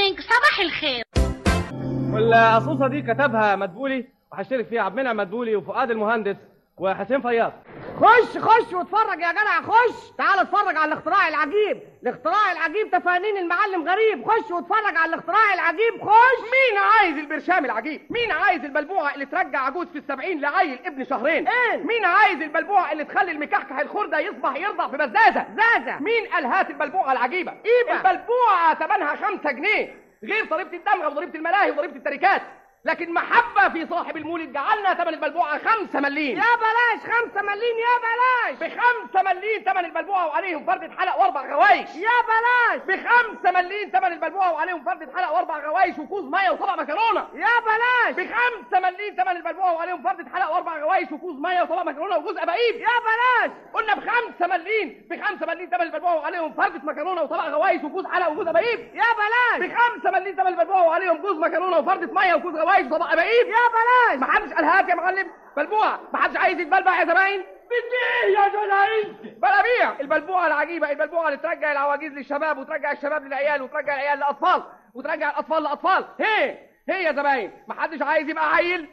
مورنينج، صباح الخير. والقصوصه دي كتبها مدبولي، وهشترك فيها عبد المنعم مدبولي وفؤاد المهندس وحسين فياض. خش واتفرج يا جدع، خش تعال اتفرج على الاختراع العجيب. الاختراع العجيب تفانين المعلم غريب. خش واتفرج على الاختراع العجيب. خش. مين عايز البرشام العجيب؟ مين عايز البلبوعه اللي ترجع عجوز في ال70 لعيل ابن شهرين؟ ايه؟ مين عايز البلبوعه اللي تخلي المكحكح الخرده يصبح يرضع في بزازه؟ مين قال هات البلبوعه العجيبه؟ البلبوعه ثمنها 5 جنيه غير ضريبه الدمغه وضريبه الملاهي وضريبه التركات، لكن محبة في صاحب المولد جعلنا ثمن البلبوعة 5 مليم. يا بلاش 5 مليم، يا بلاش. ب5 مليم ثمن البلبوعة وعليهم فردة حلق و4 غوايش. يا بلاش. ب5 مليم ثمن البلبوعة وعليهم فردة حلق و4 غوايش وكوز مية وطبق مكرونة. يا بلاش. ب5 مليم ثمن البلبوعة وعليهم فردة حلق و4 غوايش وكوز مية وطبق مكرونة وجوز أبايب. يا بلاش. قلنا ب5 مليم، ب5 مليم ثمن البلبوعة وعليهم فردة مكرونة وطبق غوايش وكوز حلق وجوز أبايب. يا بلاش. ب5 مليم ثمن البلبوعة وعليهم جوز مكرونة وفردة مية وكوز غوايش وطبق أبايب. يا بلاش. محدش قال هات يا معلم بلبوعه، محدش عايز يتبلبع يا زباين. بدي يا جدعين. بلابيع البلبوعه العجيبه، البلبوعه اللي ترجع العواجيز للشباب وترجع الشباب للعيال وترجع العيال لاطفال وترجع الاطفال لاطفال. هي يا زباين، محدش عايز يبقى عيل.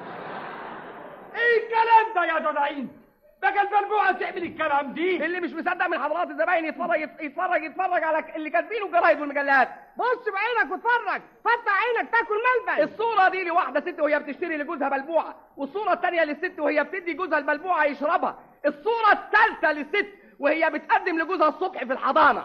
ايه الكلام ده يا جدعين؟ بقى البلبوعه تعمل الكلام دي؟ اللي مش مصدق من حضرات الزباين يتفرج على اللي كاتبينه الجرايد والمجلات. بص بعينك واتفرج، فتح عينك تاكل ملبن. الصوره دي لواحده ست وهي بتشتري لجوزها بلبوعه، والصوره الثانيه للست وهي بتدي جوزها البلبوعه يشربها، الصوره الثالثه للست وهي بتقدم لجوزها الصبح في الحضانه.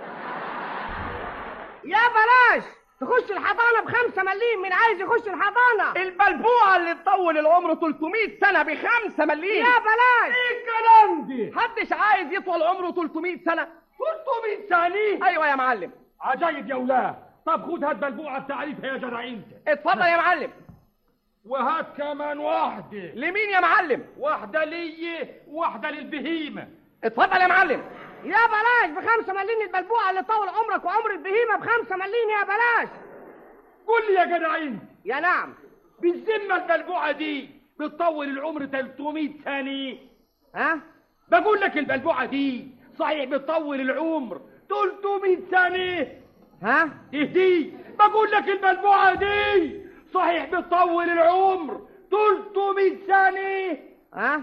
يا بلاش تخش الحضانه ب5 مليم. مين عايز يخش الحضانه؟ البلبوعه اللي تطول العمر 300 سنه ب5 مليم. يا بلاش. ايه الكلام دي؟ محدش عايز يطول عمره 300 سنه. 300 سنه؟ ايوه يا معلم. عجايب يا ولاد. طب خد هات بلبوعه بتعريفها يا جدعين. اتفضل يا معلم. وهات كمان واحده. لمين يا معلم؟ واحده لي وواحده للبهيمه. اتفضل يا معلم. يا بلاش ب5 مليم البلبوعه اللي طول عمرك وعمر البهيمه ب5 مليم. يا بلاش. قول لي يا جدعين. يا نعم. بالذمه البلبوعه دي بتطول العمر 300 سنه. ها؟ بقول لك البلبوعه دي صحيح بتطول العمر 300 سنه. ها؟ دي بقول لك البلبوعه دي صحيح بتطول العمر 300 سنه. ها؟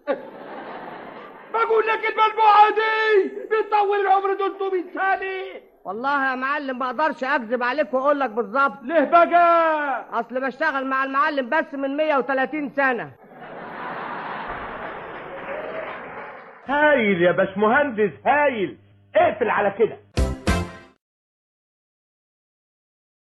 بقول لك البلبوعه دي بتطول العمر 300 سنه. والله يا معلم ما اقدرش اكذب عليك واقول لك بالظبط. ليه بقى؟ اصل بشتغل مع المعلم بس من 130 سنه. هايل يا باشمهندس، هايل. اقفل على كده.